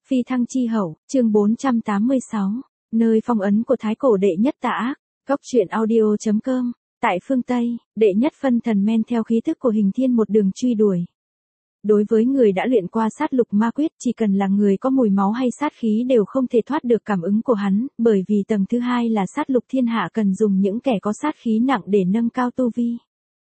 Phi thăng chi hậu, chương 486, nơi phong ấn của thái cổ đệ nhất tà ác, góc truyện audio.com, tại phương Tây, đệ nhất phân thần men theo khí thức của Hình Thiên một đường truy đuổi. Đối với người đã luyện qua sát lục ma quyết, chỉ cần là người có mùi máu hay sát khí đều không thể thoát được cảm ứng của hắn, bởi vì tầng thứ hai là sát lục thiên hạ cần dùng những kẻ có sát khí nặng để nâng cao tu vi.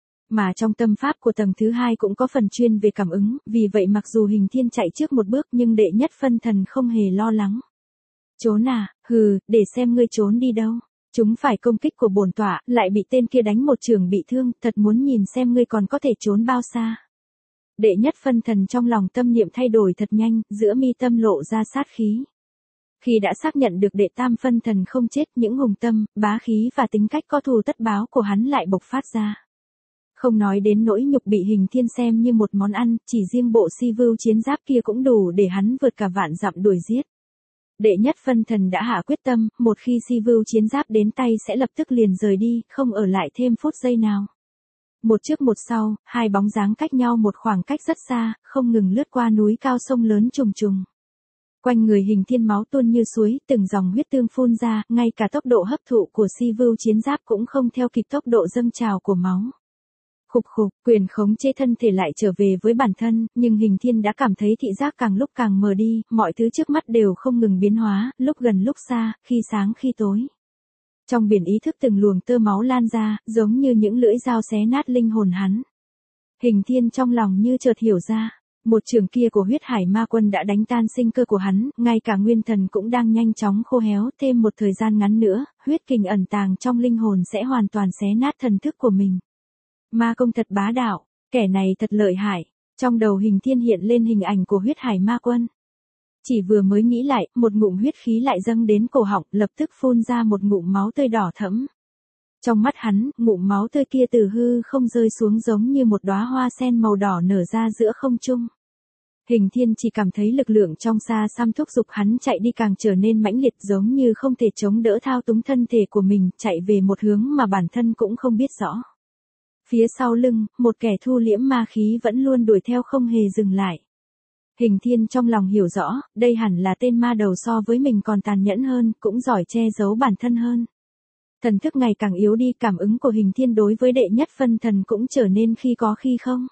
Mà trong tâm pháp của tầng thứ hai cũng có phần chuyên về cảm ứng, vì vậy mặc dù Hình Thiên chạy trước một bước nhưng đệ nhất phân thần không hề lo lắng. Trốn à, hừ, để xem ngươi trốn đi đâu. Chúng phải công kích của bổn tọa, lại bị tên kia đánh một trường bị thương, thật muốn nhìn xem ngươi còn có thể trốn bao xa. Đệ nhất phân thần trong lòng tâm niệm thay đổi thật nhanh, giữa mi tâm lộ ra sát khí. Khi đã xác nhận được đệ tam phân thần không chết, những hùng tâm, bá khí và tính cách có thù tất báo của hắn lại bộc phát ra. Không nói đến nỗi nhục bị Hình Thiên xem như một món ăn, chỉ riêng bộ si vưu chiến giáp kia cũng đủ để hắn vượt cả vạn dặm đuổi giết. Đệ nhất phân thần đã hạ quyết tâm, một khi si vưu chiến giáp đến tay sẽ lập tức liền rời đi, không ở lại thêm phút giây nào. Một trước một sau, hai bóng dáng cách nhau một khoảng cách rất xa, không ngừng lướt qua núi cao sông lớn trùng trùng. Quanh người Hình Thiên máu tuôn như suối, từng dòng huyết tương phun ra, ngay cả tốc độ hấp thụ của si vưu chiến giáp cũng không theo kịp tốc độ dâng trào của máu. Khục khục, quyền khống chế thân thể lại trở về với bản thân, nhưng Hình Thiên đã cảm thấy thị giác càng lúc càng mờ đi, mọi thứ trước mắt đều không ngừng biến hóa, lúc gần lúc xa, khi sáng khi tối. Trong biển ý thức từng luồng tơ máu lan ra, giống như những lưỡi dao xé nát linh hồn hắn. Hình Thiên trong lòng như chợt hiểu ra, một trường kia của huyết hải ma quân đã đánh tan sinh cơ của hắn, ngay cả nguyên thần cũng đang nhanh chóng khô héo, thêm một thời gian ngắn nữa, huyết kình ẩn tàng trong linh hồn sẽ hoàn toàn xé nát thần thức của mình. Ma công thật bá đạo, kẻ này thật lợi hại, trong đầu Hình Thiên hiện lên hình ảnh của huyết hải ma quân. Chỉ vừa mới nghĩ lại, một ngụm huyết khí lại dâng đến cổ họng, lập tức phun ra một ngụm máu tươi đỏ thẫm. Trong mắt hắn, ngụm máu tươi kia từ hư không rơi xuống giống như một đóa hoa sen màu đỏ nở ra giữa không trung. Hình Thiên chỉ cảm thấy lực lượng trong xa xăm thúc giục hắn chạy đi càng trở nên mãnh liệt, giống như không thể chống đỡ thao túng thân thể của mình, chạy về một hướng mà bản thân cũng không biết rõ. Phía sau lưng, một kẻ thu liễm ma khí vẫn luôn đuổi theo không hề dừng lại. Hình Thiên trong lòng hiểu rõ, đây hẳn là tên ma đầu so với mình còn tàn nhẫn hơn, cũng giỏi che giấu bản thân hơn. Thần thức ngày càng yếu đi, cảm ứng của Hình Thiên đối với đệ nhất phân thần cũng trở nên khi có khi không.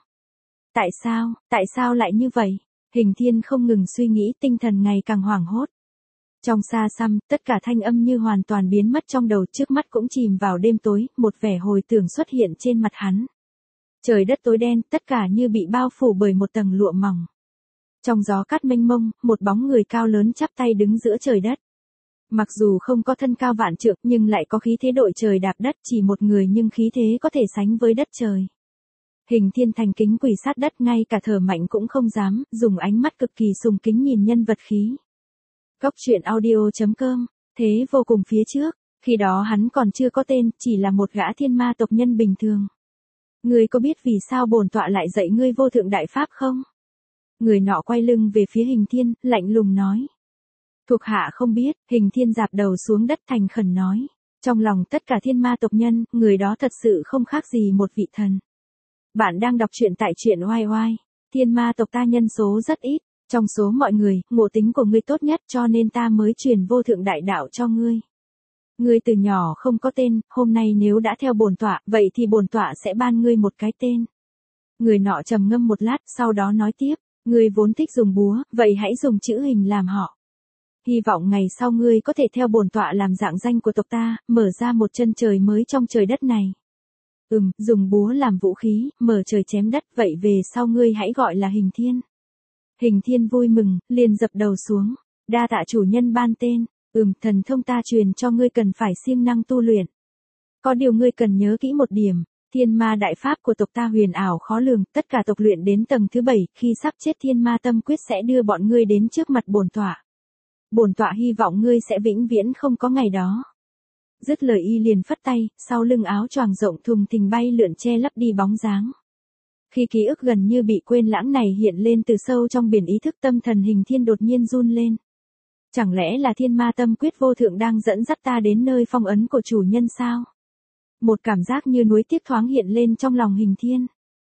Tại sao lại như vậy? Hình Thiên không ngừng suy nghĩ, tinh thần ngày càng hoảng hốt. Trong xa xăm, tất cả thanh âm như hoàn toàn biến mất trong đầu, trước mắt cũng chìm vào đêm tối, một vẻ hồi tưởng xuất hiện trên mặt hắn. Trời đất tối đen, tất cả như bị bao phủ bởi một tầng lụa mỏng. Trong gió cát mênh mông, một bóng người cao lớn chắp tay đứng giữa trời đất. Mặc dù không có thân cao vạn trượng nhưng lại có khí thế đội trời đạp đất, chỉ một người nhưng khí thế có thể sánh với đất trời. Hình Thiên thành kính quỳ sát đất, ngay cả thở mạnh cũng không dám, dùng ánh mắt cực kỳ sùng kính nhìn nhân vật khí. Góc truyện audio.com, thế vô cùng phía trước, khi đó hắn còn chưa có tên, chỉ là một gã thiên ma tộc nhân bình thường. Ngươi có biết vì sao bổn tọa lại dạy ngươi vô thượng đại pháp không? Người nọ quay lưng về phía Hình Thiên, lạnh lùng nói. Thuộc hạ không biết, Hình Thiên dạp đầu xuống đất thành khẩn nói. Trong lòng tất cả thiên ma tộc nhân, người đó thật sự không khác gì một vị thần. Bạn đang đọc truyện tại truyện oai oai. Thiên ma tộc ta nhân số rất ít. Trong số mọi người, ngộ tính của ngươi tốt nhất cho nên ta mới truyền vô thượng đại đạo cho ngươi. Ngươi từ nhỏ không có tên, hôm nay nếu đã theo bổn tọa, vậy thì bổn tọa sẽ ban ngươi một cái tên. Người nọ trầm ngâm một lát, sau đó nói tiếp, ngươi vốn thích dùng búa, vậy hãy dùng chữ hình làm họ. Hy vọng ngày sau ngươi có thể theo bổn tọa làm dạng danh của tộc ta, mở ra một chân trời mới trong trời đất này. Dùng búa làm vũ khí, mở trời chém đất, vậy về sau ngươi hãy gọi là Hình Thiên. Hình Thiên vui mừng, liền dập đầu xuống. Đa tạ chủ nhân ban tên. Thần thông ta truyền cho ngươi cần phải siêng năng tu luyện. Có điều ngươi cần nhớ kỹ một điểm. Thiên ma đại pháp của tộc ta huyền ảo khó lường, tất cả tộc luyện đến tầng thứ 7, khi sắp chết thiên ma tâm quyết sẽ đưa bọn ngươi đến trước mặt bổn tọa. Bổn tọa hy vọng ngươi sẽ vĩnh viễn không có ngày đó. Dứt lời y liền phất tay, sau lưng áo choàng rộng thùng thình bay lượn che lấp đi bóng dáng. Khi ký ức gần như bị quên lãng này hiện lên từ sâu trong biển ý thức, tâm thần Hình Thiên đột nhiên run lên. Chẳng lẽ là thiên ma tâm quyết vô thượng đang dẫn dắt ta đến nơi phong ấn của chủ nhân sao? Một cảm giác như núi tiếc thoáng hiện lên trong lòng Hình Thiên.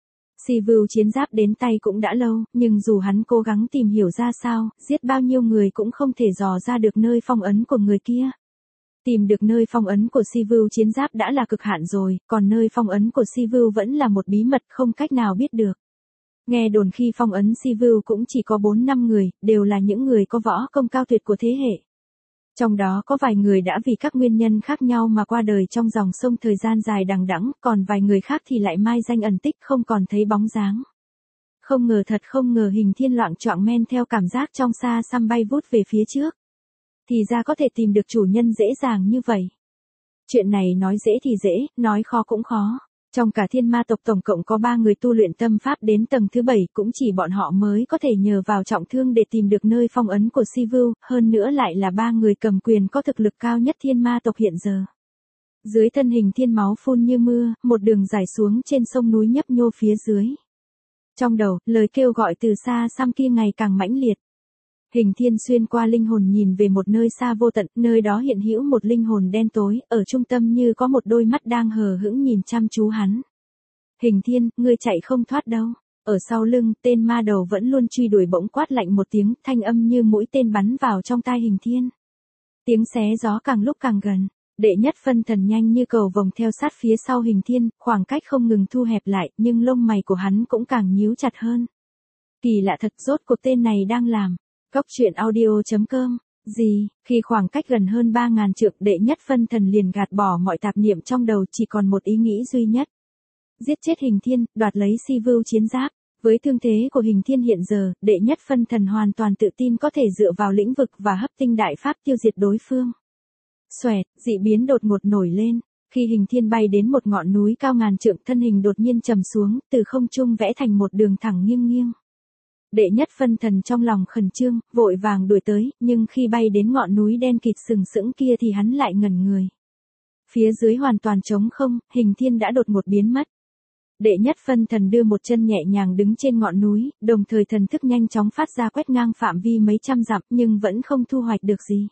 Si Vưu chiến giáp đến tay cũng đã lâu, nhưng dù hắn cố gắng tìm hiểu ra sao, giết bao nhiêu người cũng không thể dò ra được nơi phong ấn của người kia. Tìm được nơi phong ấn của Si Vưu chiến giáp đã là cực hạn rồi, còn nơi phong ấn của Si Vưu vẫn là một bí mật không cách nào biết được. Nghe đồn khi phong ấn Si Vưu cũng chỉ có 4-5 người, đều là những người có võ công cao tuyệt của thế hệ. Trong đó có vài người đã vì các nguyên nhân khác nhau mà qua đời trong dòng sông thời gian dài đằng đẵng, còn vài người khác thì lại mai danh ẩn tích không còn thấy bóng dáng. Không ngờ thật không ngờ Hình Thiên loạng choạng men theo cảm giác trong xa xăm bay vút về phía trước. Thì ra có thể tìm được chủ nhân dễ dàng như vậy. Chuyện này nói dễ thì dễ, nói khó cũng khó. Trong cả thiên ma tộc tổng cộng có 3 người tu luyện tâm pháp đến tầng thứ 7, cũng chỉ bọn họ mới có thể nhờ vào trọng thương để tìm được nơi phong ấn của Si Vưu, hơn nữa lại là 3 người cầm quyền có thực lực cao nhất thiên ma tộc hiện giờ. Dưới thân Hình Thiên máu phun như mưa, một đường dài xuống trên sông núi nhấp nhô phía dưới. Trong đầu, lời kêu gọi từ xa xăm kia ngày càng mãnh liệt. Hình Thiên xuyên qua linh hồn nhìn về một nơi xa vô tận, nơi đó hiện hữu một linh hồn đen tối, ở trung tâm như có một đôi mắt đang hờ hững nhìn chăm chú hắn. Hình Thiên, ngươi chạy không thoát đâu. Ở sau lưng, tên ma đầu vẫn luôn truy đuổi bỗng quát lạnh một tiếng, thanh âm như mũi tên bắn vào trong tai Hình Thiên. Tiếng xé gió càng lúc càng gần, Đệ Nhất phân thần nhanh như cầu vồng theo sát phía sau Hình Thiên, khoảng cách không ngừng thu hẹp lại, nhưng lông mày của hắn cũng càng nhíu chặt hơn. Kỳ lạ thật, rốt cuộc tên này đang làm. Góc truyện audio.com. Gì, khi khoảng cách gần hơn 3.000 trượng, Đệ Nhất phân thần liền gạt bỏ mọi tạp niệm trong đầu, chỉ còn một ý nghĩ duy nhất. Giết chết Hình Thiên, đoạt lấy Si Vưu chiến giáp. Với thương thế của Hình Thiên hiện giờ, Đệ Nhất phân thần hoàn toàn tự tin có thể dựa vào lĩnh vực và hấp tinh đại pháp tiêu diệt đối phương. Xoẹt, dị biến đột ngột nổi lên. Khi Hình Thiên bay đến một ngọn núi cao ngàn trượng, thân hình đột nhiên trầm xuống, từ không trung vẽ thành một đường thẳng nghiêng nghiêng. Đệ Nhất phân thần trong lòng khẩn trương, vội vàng đuổi tới, nhưng khi bay đến ngọn núi đen kịt sừng sững kia thì hắn lại ngẩn người. Phía dưới hoàn toàn trống không, Hình Thiên đã đột ngột biến mất. Đệ Nhất phân thần đưa một chân nhẹ nhàng đứng trên ngọn núi, đồng thời thần thức nhanh chóng phát ra quét ngang phạm vi mấy trăm dặm, nhưng vẫn không thu hoạch được gì.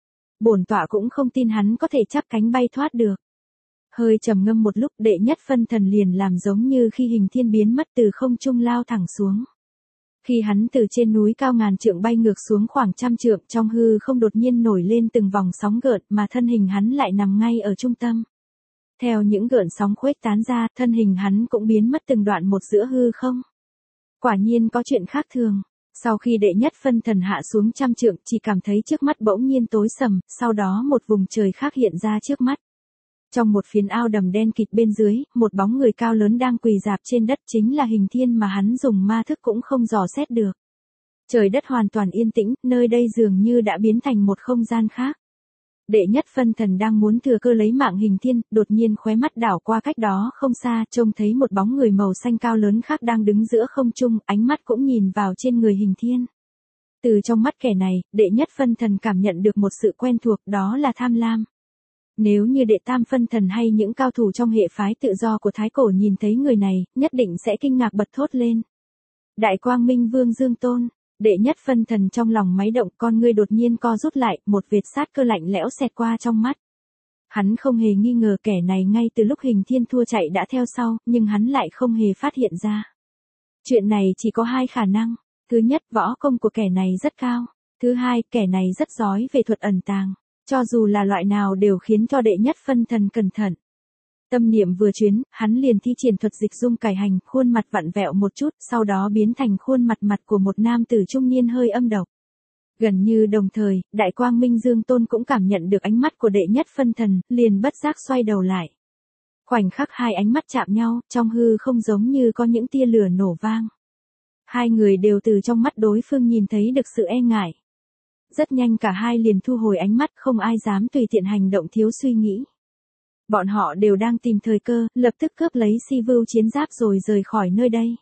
Bổn tọa cũng không tin hắn có thể chắp cánh bay thoát được. Hơi trầm ngâm một lúc, Đệ Nhất phân thần liền làm giống như khi Hình Thiên biến mất, từ không trung lao thẳng xuống. Khi hắn từ trên núi cao ngàn trượng bay ngược xuống khoảng trăm trượng, trong hư không đột nhiên nổi lên từng vòng sóng gợn, mà thân hình hắn lại nằm ngay ở trung tâm. Theo những gợn sóng khuếch tán ra, thân hình hắn cũng biến mất từng đoạn một giữa hư không. Quả nhiên có chuyện khác thường. Sau khi Đệ Nhất phân thần hạ xuống trăm trượng, chỉ cảm thấy trước mắt bỗng nhiên tối sầm, sau đó một vùng trời khác hiện ra trước mắt. Trong một phiến ao đầm đen kịt bên dưới, một bóng người cao lớn đang quỳ rạp trên đất, chính là Hình Thiên mà hắn dùng ma thức cũng không dò xét được. Trời đất hoàn toàn yên tĩnh, nơi đây dường như đã biến thành một không gian khác. Đệ Nhất phân thần đang muốn thừa cơ lấy mạng Hình Thiên, đột nhiên khóe mắt đảo qua cách đó không xa, trông thấy một bóng người màu xanh cao lớn khác đang đứng giữa không trung, ánh mắt cũng nhìn vào trên người Hình Thiên. Từ trong mắt kẻ này, Đệ Nhất phân thần cảm nhận được một sự quen thuộc, đó là tham lam. Nếu như Đệ Tam phân thần hay những cao thủ trong hệ phái tự do của Thái Cổ nhìn thấy người này, nhất định sẽ kinh ngạc bật thốt lên. Đại Quang Minh Vương Dương Tôn. Đệ Nhất phân thần trong lòng máy động, con ngươi đột nhiên co rút lại, một vệt sát cơ lạnh lẽo xẹt qua trong mắt. Hắn không hề nghi ngờ kẻ này ngay từ lúc Hình Thiên thua chạy đã theo sau, nhưng hắn lại không hề phát hiện ra. Chuyện này chỉ có hai khả năng. Thứ nhất, võ công của kẻ này rất cao. Thứ hai, kẻ này rất giỏi về thuật ẩn tàng. Cho dù là loại nào đều khiến cho Đệ Nhất phân thần cẩn thận. Tâm niệm vừa chuyến, hắn liền thi triển thuật dịch dung cải hành, khuôn mặt vặn vẹo một chút, sau đó biến thành khuôn mặt của một nam tử trung niên hơi âm độc. Gần như đồng thời, Đại Quang Minh Dương Tôn cũng cảm nhận được ánh mắt của Đệ Nhất phân thần, liền bất giác xoay đầu lại. Khoảnh khắc hai ánh mắt chạm nhau, trong hư không giống như có những tia lửa nổ vang. Hai người đều từ trong mắt đối phương nhìn thấy được sự e ngại. Rất nhanh cả hai liền thu hồi ánh mắt, không ai dám tùy tiện hành động thiếu suy nghĩ. Bọn họ đều đang tìm thời cơ, lập tức cướp lấy Si Vưu chiến giáp rồi rời khỏi nơi đây.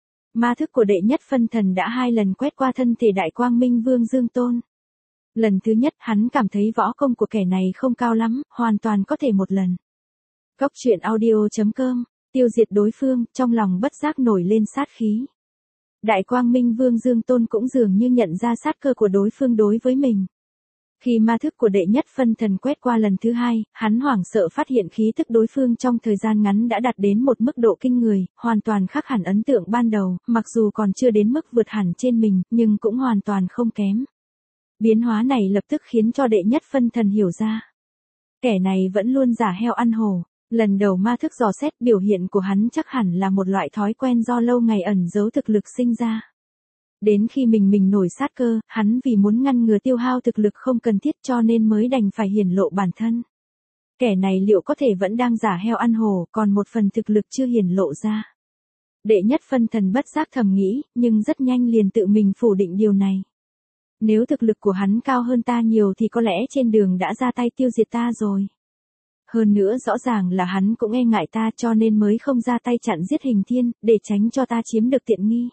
Ma thức của Đệ Nhất phân thần đã 2 lần quét qua thân thể Đại Quang Minh Vương Dương Tôn. Lần thứ nhất hắn cảm thấy võ công của kẻ này không cao lắm, hoàn toàn có thể một lần. Góc truyện audio.com, tiêu diệt đối phương, trong lòng bất giác nổi lên sát khí. Đại Quang Minh Vương Dương Tôn cũng dường như nhận ra sát cơ của đối phương đối với mình. Khi ma thức của đệ nhất phân thần quét qua lần thứ hai, hắn hoảng sợ phát hiện khí tức đối phương trong thời gian ngắn đã đạt đến một mức độ kinh người, hoàn toàn khác hẳn ấn tượng ban đầu, mặc dù còn chưa đến mức vượt hẳn trên mình, nhưng cũng hoàn toàn không kém. Biến hóa này lập tức khiến cho đệ nhất phân thần hiểu ra. Kẻ này vẫn luôn giả heo ăn hổ. Lần đầu ma thức dò xét biểu hiện của hắn chắc hẳn là một loại thói quen do lâu ngày ẩn giấu thực lực sinh ra. Đến khi mình nổi sát cơ, hắn vì muốn ngăn ngừa tiêu hao thực lực không cần thiết cho nên mới đành phải hiển lộ bản thân. Kẻ này liệu có thể vẫn đang giả heo ăn hổ, còn một phần thực lực chưa hiển lộ ra. Đệ nhất phân thần bất giác thầm nghĩ, nhưng rất nhanh liền tự mình phủ định điều này. Nếu thực lực của hắn cao hơn ta nhiều thì có lẽ trên đường đã ra tay tiêu diệt ta rồi. Hơn nữa rõ ràng là hắn cũng e ngại ta cho nên mới không ra tay chặn giết Hình Thiên, để tránh cho ta chiếm được tiện nghi.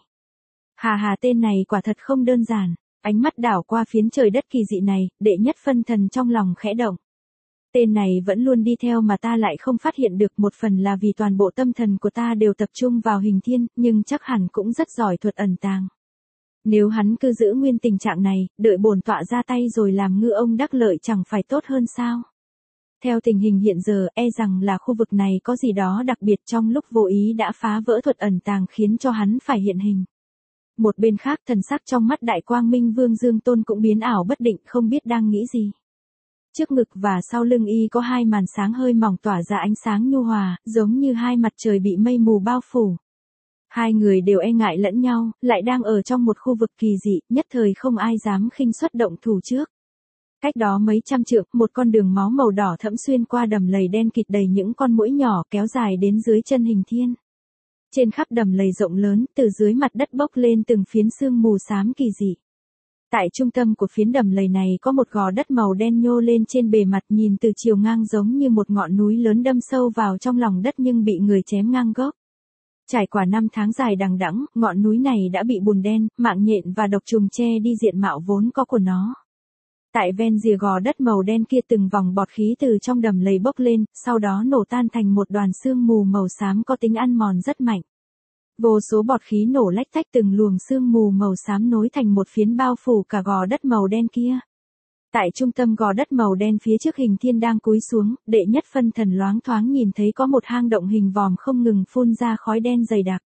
Hà tên này quả thật không đơn giản. Ánh mắt đảo qua phiến trời đất kỳ dị này, đệ nhất phân thần trong lòng khẽ động. Tên này vẫn luôn đi theo mà ta lại không phát hiện được, một phần là vì toàn bộ tâm thần của ta đều tập trung vào Hình Thiên, nhưng chắc hẳn cũng rất giỏi thuật ẩn tàng. Nếu hắn cứ giữ nguyên tình trạng này, đợi bổn tọa ra tay rồi làm ngư ông đắc lợi chẳng phải tốt hơn sao? Theo tình hình hiện giờ, e rằng là khu vực này có gì đó đặc biệt trong lúc vô ý đã phá vỡ thuật ẩn tàng khiến cho hắn phải hiện hình. Một bên khác thần sắc trong mắt Đại Quang Minh Vương Dương Tôn cũng biến ảo bất định, không biết đang nghĩ gì. Trước ngực và sau lưng y có hai màn sáng hơi mỏng tỏa ra ánh sáng nhu hòa, giống như hai mặt trời bị mây mù bao phủ. Hai người đều e ngại lẫn nhau, lại đang ở trong một khu vực kỳ dị, nhất thời không ai dám khinh suất động thủ trước. Cách đó mấy trăm trượng, một con đường máu màu đỏ thẫm xuyên qua đầm lầy đen kịt đầy những con muỗi nhỏ kéo dài đến dưới chân Hình Thiên. Trên khắp đầm lầy rộng lớn, từ dưới mặt đất bốc lên từng phiến sương mù xám kỳ dị. Tại trung tâm của phiến đầm lầy này có một gò đất màu đen nhô lên trên bề mặt, nhìn từ chiều ngang giống như một ngọn núi lớn đâm sâu vào trong lòng đất nhưng bị người chém ngang gốc. Trải qua 5 tháng dài đằng đẵng, ngọn núi này đã bị bùn đen, mạng nhện và độc trùng che đi diện mạo vốn có của nó. Tại ven rìa gò đất màu đen kia từng vòng bọt khí từ trong đầm lầy bốc lên, sau đó nổ tan thành một đoàn sương mù màu xám có tính ăn mòn rất mạnh. Vô số bọt khí nổ lách tách từng luồng sương mù màu xám nối thành một phiến bao phủ cả gò đất màu đen kia. Tại trung tâm gò đất màu đen phía trước Hình Thiên đang cúi xuống, đệ nhất phân thần loáng thoáng nhìn thấy có một hang động hình vòm không ngừng phun ra khói đen dày đặc.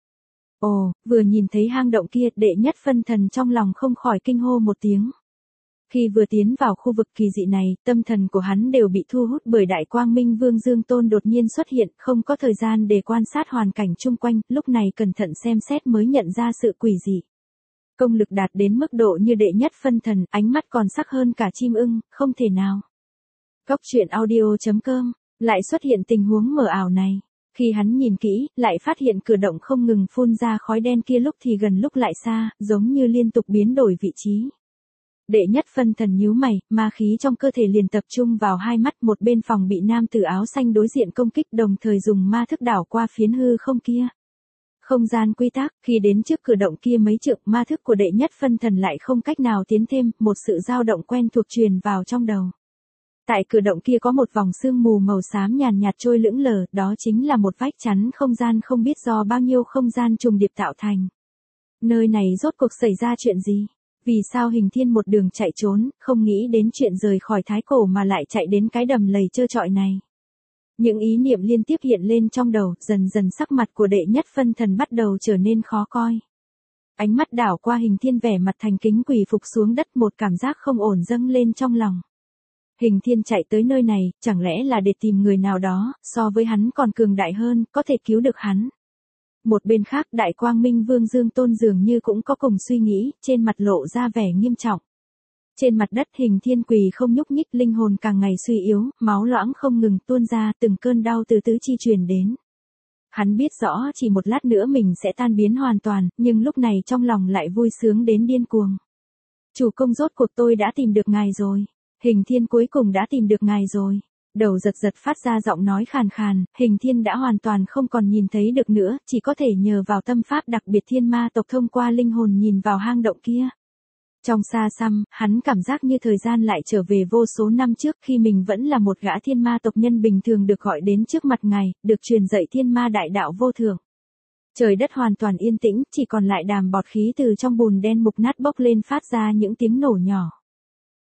Ồ, vừa nhìn thấy hang động kia, đệ nhất phân thần trong lòng không khỏi kinh hô một tiếng. Khi vừa tiến vào khu vực kỳ dị này, tâm thần của hắn đều bị thu hút bởi Đại Quang Minh Vương Dương Tôn đột nhiên xuất hiện, không có thời gian để quan sát hoàn cảnh chung quanh, lúc này cẩn thận xem xét mới nhận ra sự quỷ dị. Công lực đạt đến mức độ như đệ nhất phân thần, ánh mắt còn sắc hơn cả chim ưng, không thể nào. Góc truyện audio.com, lại xuất hiện tình huống mờ ảo này. Khi hắn nhìn kỹ, lại phát hiện cửa động không ngừng phun ra khói đen kia lúc thì gần lúc lại xa, giống như liên tục biến đổi vị trí. Đệ nhất phân thần nhíu mày, ma khí trong cơ thể liền tập trung vào hai mắt, một bên phòng bị nam tử áo xanh đối diện công kích, đồng thời dùng ma thức đảo qua phiến hư không kia. Không gian quy tắc, khi đến trước cửa động kia mấy trượng, ma thức của đệ nhất phân thần lại không cách nào tiến thêm, một sự dao động quen thuộc truyền vào trong đầu. Tại cửa động kia có một vòng sương mù màu xám nhàn nhạt trôi lững lờ, đó chính là một vách chắn không gian không biết do bao nhiêu không gian trùng điệp tạo thành. Nơi này rốt cuộc xảy ra chuyện gì? Vì sao Hình Thiên một đường chạy trốn, không nghĩ đến chuyện rời khỏi Thái Cổ mà lại chạy đến cái đầm lầy trơ trọi này? Những ý niệm liên tiếp hiện lên trong đầu, dần dần sắc mặt của đệ nhất phân thần bắt đầu trở nên khó coi. Ánh mắt đảo qua Hình Thiên, vẻ mặt thành kính quỳ phục xuống đất, một cảm giác không ổn dâng lên trong lòng. Hình Thiên chạy tới nơi này, chẳng lẽ là để tìm người nào đó, so với hắn còn cường đại hơn, có thể cứu được hắn. Một bên khác, Đại Quang Minh Vương Dương Tôn dường như cũng có cùng suy nghĩ, trên mặt lộ ra vẻ nghiêm trọng. Trên mặt đất Hình Thiên quỳ không nhúc nhích, linh hồn càng ngày suy yếu, máu loãng không ngừng tuôn ra, từng cơn đau từ tứ chi truyền đến. Hắn biết rõ chỉ một lát nữa mình sẽ tan biến hoàn toàn, nhưng lúc này trong lòng lại vui sướng đến điên cuồng. Chủ công, rốt cuộc tôi đã tìm được ngài rồi. Hình Thiên cuối cùng đã tìm được ngài rồi. Đầu giật giật phát ra giọng nói khàn khàn, Hình Thiên đã hoàn toàn không còn nhìn thấy được nữa, chỉ có thể nhờ vào tâm pháp đặc biệt thiên ma tộc thông qua linh hồn nhìn vào hang động kia. Trong xa xăm, hắn cảm giác như thời gian lại trở về vô số năm trước, khi mình vẫn là một gã thiên ma tộc nhân bình thường được gọi đến trước mặt ngài, được truyền dạy thiên ma đại đạo vô thượng. Trời đất hoàn toàn yên tĩnh, chỉ còn lại đàm bọt khí từ trong bùn đen mục nát bốc lên phát ra những tiếng nổ nhỏ.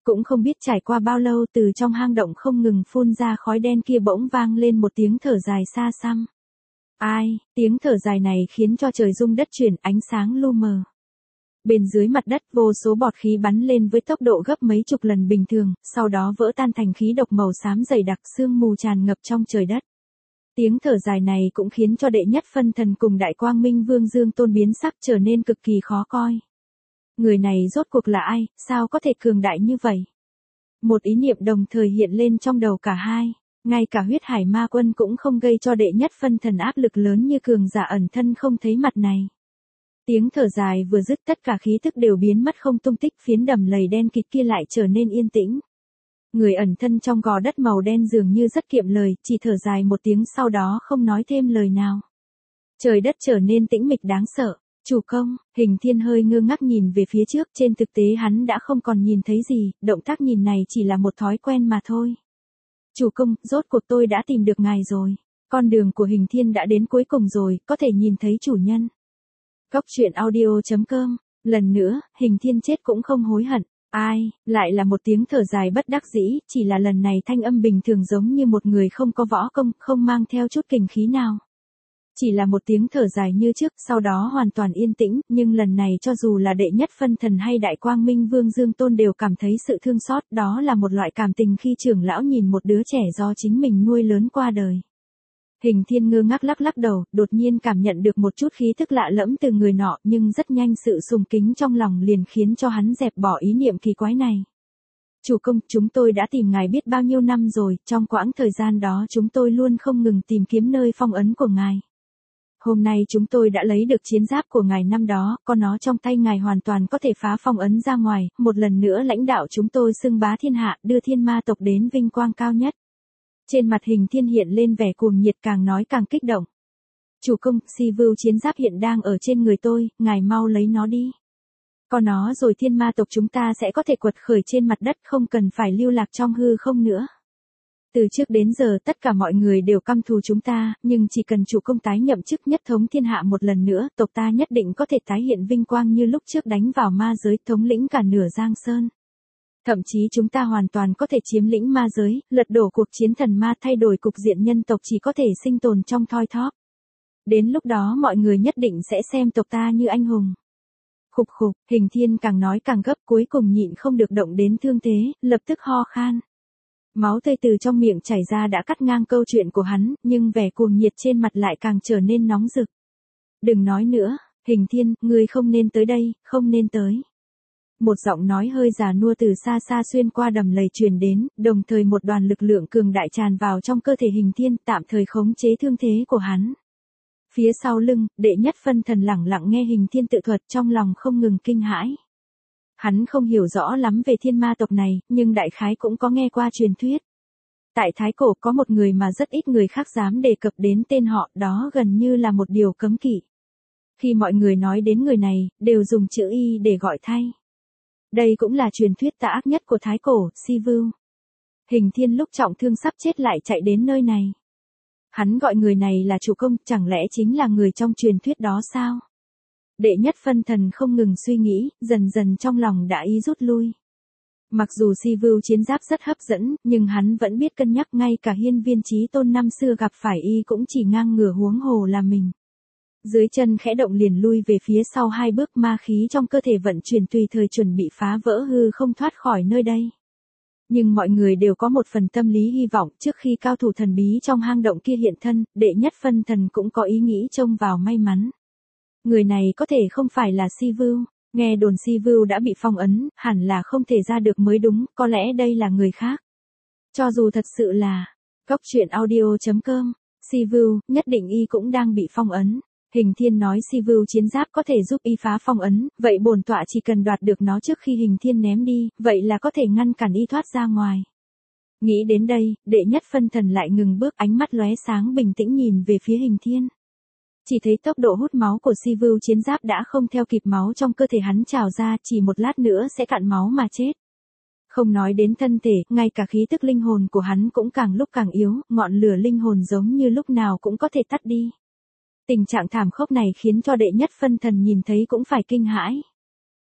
Cũng không biết trải qua bao lâu từ trong hang động không ngừng phun ra khói đen kia bỗng vang lên một tiếng thở dài xa xăm. Ai, tiếng thở dài này khiến cho trời rung đất chuyển, ánh sáng lu mờ. Bên dưới mặt đất vô số bọt khí bắn lên với tốc độ gấp mấy chục lần bình thường, sau đó vỡ tan thành khí độc màu xám dày đặc, sương mù tràn ngập trong trời đất. Tiếng thở dài này cũng khiến cho đệ nhất phân thần cùng Đại Quang Minh Vương Dương Tôn biến sắc trở nên cực kỳ khó coi. Người này rốt cuộc là ai, sao có thể cường đại như vậy? Một ý niệm đồng thời hiện lên trong đầu cả hai. Ngay cả huyết hải ma quân cũng không gây cho đệ nhất phân thần áp lực lớn như cường giả ẩn thân không thấy mặt này. Tiếng thở dài vừa dứt tất cả khí thức đều biến mất không tung tích, phiến đầm lầy đen kịt kia lại trở nên yên tĩnh. Người ẩn thân trong gò đất màu đen dường như rất kiệm lời, chỉ thở dài một tiếng sau đó không nói thêm lời nào. Trời đất trở nên tĩnh mịch đáng sợ. Chủ công, Hình Thiên hơi ngơ ngác nhìn về phía trước, trên thực tế hắn đã không còn nhìn thấy gì, động tác nhìn này chỉ là một thói quen mà thôi. Chủ công, rốt cuộc tôi đã tìm được ngài rồi. Con đường của Hình Thiên đã đến cuối cùng rồi, có thể nhìn thấy chủ nhân. Cốc truyện audio.com. Lần nữa, Hình Thiên chết cũng không hối hận. Ai, lại là một tiếng thở dài bất đắc dĩ, chỉ là lần này thanh âm bình thường giống như một người không có võ công, không mang theo chút kình khí nào. Chỉ là một tiếng thở dài như trước, sau đó hoàn toàn yên tĩnh, nhưng lần này cho dù là đệ nhất phân thần hay Đại Quang Minh Vương Dương Tôn đều cảm thấy sự thương xót, đó là một loại cảm tình khi trưởng lão nhìn một đứa trẻ do chính mình nuôi lớn qua đời. Hình Thiên ngơ ngác lắc lắc đầu, đột nhiên cảm nhận được một chút khí thức lạ lẫm từ người nọ, nhưng rất nhanh sự sùng kính trong lòng liền khiến cho hắn dẹp bỏ ý niệm kỳ quái này. Chủ công, chúng tôi đã tìm ngài biết bao nhiêu năm rồi, trong quãng thời gian đó chúng tôi luôn không ngừng tìm kiếm nơi phong ấn của ngài. Hôm nay chúng tôi đã lấy được chiến giáp của ngài năm đó, có nó trong tay ngài hoàn toàn có thể phá phong ấn ra ngoài, một lần nữa lãnh đạo chúng tôi xưng bá thiên hạ, đưa thiên ma tộc đến vinh quang cao nhất. Trên mặt Hình Thiên hiện lên vẻ cuồng nhiệt, càng nói càng kích động. Chủ công, Si Vưu chiến giáp hiện đang ở trên người tôi, ngài mau lấy nó đi. Có nó rồi thiên ma tộc chúng ta sẽ có thể quật khởi trên mặt đất, không cần phải lưu lạc trong hư không nữa. Từ trước đến giờ tất cả mọi người đều căm thù chúng ta, nhưng chỉ cần chủ công tái nhậm chức nhất thống thiên hạ một lần nữa, tộc ta nhất định có thể tái hiện vinh quang như lúc trước đánh vào ma giới, thống lĩnh cả nửa Giang Sơn. Thậm chí chúng ta hoàn toàn có thể chiếm lĩnh ma giới, lật đổ cuộc chiến thần ma, thay đổi cục diện, nhân tộc chỉ có thể sinh tồn trong thoi thóp. Đến lúc đó mọi người nhất định sẽ xem tộc ta như anh hùng. Khục khục, Hình Thiên càng nói càng gấp, cuối cùng nhịn không được động đến thương thế, lập tức ho khan. Máu tươi từ trong miệng chảy ra đã cắt ngang câu chuyện của hắn, nhưng vẻ cuồng nhiệt trên mặt lại càng trở nên nóng rực. Đừng nói nữa, Hình Thiên, ngươi không nên tới đây, không nên tới. Một giọng nói hơi già nua từ xa xa xuyên qua đầm lầy truyền đến, đồng thời một đoàn lực lượng cường đại tràn vào trong cơ thể Hình Thiên, tạm thời khống chế thương thế của hắn. Phía sau lưng, đệ nhất phân thần lẳng lặng nghe Hình Thiên tự thuật, trong lòng không ngừng kinh hãi. Hắn không hiểu rõ lắm về thiên ma tộc này, nhưng đại khái cũng có nghe qua truyền thuyết. Tại Thái Cổ có một người mà rất ít người khác dám đề cập đến tên họ, đó gần như là một điều cấm kỵ. Khi mọi người nói đến người này, đều dùng chữ Y để gọi thay. Đây cũng là truyền thuyết tà ác nhất của Thái Cổ, Si Vưu. Hình Thiên lúc trọng thương sắp chết lại chạy đến nơi này. Hắn gọi người này là chủ công, chẳng lẽ chính là người trong truyền thuyết đó sao? Đệ nhất phân thần không ngừng suy nghĩ, dần dần trong lòng đã ý rút lui. Mặc dù Si Vưu chiến giáp rất hấp dẫn, nhưng hắn vẫn biết cân nhắc, ngay cả Hiên Viên Chí Tôn năm xưa gặp phải y cũng chỉ ngang ngửa, huống hồ là mình. Dưới chân khẽ động liền lui về phía sau 2 bước, ma khí trong cơ thể vận chuyển tùy thời chuẩn bị phá vỡ hư không thoát khỏi nơi đây. Nhưng mọi người đều có một phần tâm lý hy vọng, trước khi cao thủ thần bí trong hang động kia hiện thân, đệ nhất phân thần cũng có ý nghĩ trông vào may mắn. Người này có thể không phải là Si Vưu, nghe đồn Si Vưu đã bị phong ấn, hẳn là không thể ra được mới đúng, có lẽ đây là người khác. Cho dù thật sự là, Cốc truyện audio.com, Si Vưu, nhất định y cũng đang bị phong ấn. Hình Thiên nói Si Vưu chiến giáp có thể giúp y phá phong ấn, vậy bổn tọa chỉ cần đoạt được nó trước khi Hình Thiên ném đi, vậy là có thể ngăn cản y thoát ra ngoài. Nghĩ đến đây, đệ nhất phân thần lại ngừng bước, ánh mắt lóe sáng bình tĩnh nhìn về phía Hình Thiên. Chỉ thấy tốc độ hút máu của Si Vưu chiến giáp đã không theo kịp, máu trong cơ thể hắn trào ra, chỉ một lát nữa sẽ cạn máu mà chết. Không nói đến thân thể, ngay cả khí tức linh hồn của hắn cũng càng lúc càng yếu, ngọn lửa linh hồn giống như lúc nào cũng có thể tắt đi. Tình trạng thảm khốc này khiến cho đệ nhất phân thần nhìn thấy cũng phải kinh hãi.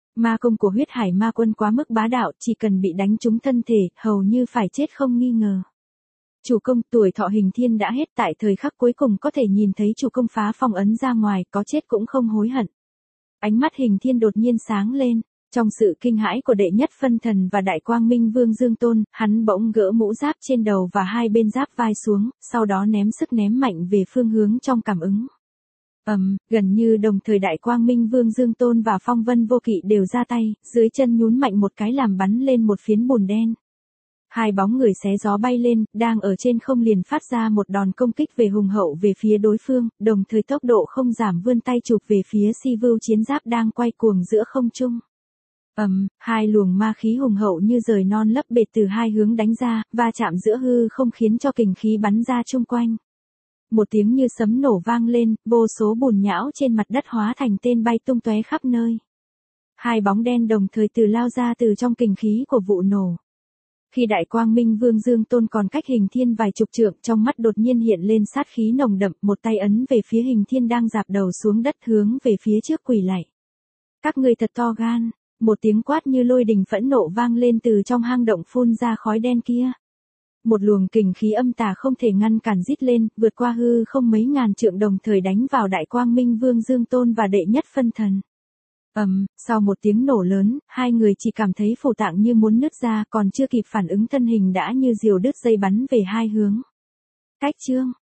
Ma công của huyết hải ma quân quá mức bá đạo, chỉ cần bị đánh trúng thân thể, hầu như phải chết không nghi ngờ. Chủ công, tuổi thọ Hình Thiên đã hết, tại thời khắc cuối cùng có thể nhìn thấy chủ công phá phong ấn ra ngoài, có chết cũng không hối hận. Ánh mắt Hình Thiên đột nhiên sáng lên, trong sự kinh hãi của đệ nhất phân thần và đại quang minh vương Dương Tôn, hắn bỗng gỡ mũ giáp trên đầu và hai bên giáp vai xuống, sau đó ném sức ném mạnh về phương hướng trong cảm ứng. Gần như đồng thời đại quang minh vương Dương Tôn và Phong Vân Vô Kỵ đều ra tay, dưới chân nhún mạnh một cái làm bắn lên một phiến bùn đen. Hai bóng người xé gió bay lên, đang ở trên không liền phát ra một đòn công kích về hùng hậu về phía đối phương, đồng thời tốc độ không giảm vươn tay chụp về phía Si Vưu chiến giáp đang quay cuồng giữa không trung. Hai luồng ma khí hùng hậu như rời non lấp bệt từ hai hướng đánh ra, va chạm giữa hư không khiến cho kình khí bắn ra chung quanh. Một tiếng như sấm nổ vang lên, vô số bùn nhão trên mặt đất hóa thành tên bay tung tóe khắp nơi. Hai bóng đen đồng thời lao ra từ trong kình khí của vụ nổ. Khi đại quang minh vương Dương Tôn còn cách Hình Thiên vài chục trượng, trong mắt đột nhiên hiện lên sát khí nồng đậm, một tay ấn về phía Hình Thiên đang rạp đầu xuống đất hướng về phía trước quỳ lạy. Các ngươi thật to gan, một tiếng quát như lôi đình phẫn nộ vang lên từ trong hang động phun ra khói đen kia. Một luồng kình khí âm tà không thể ngăn cản rít lên, vượt qua hư không mấy ngàn trượng đồng thời đánh vào đại quang minh vương Dương Tôn và đệ nhất phân thần. Sau một tiếng nổ lớn, hai người chỉ cảm thấy phủ tạng như muốn nứt ra, còn chưa kịp phản ứng thân hình đã như diều đứt dây bắn về hai hướng. Cách chương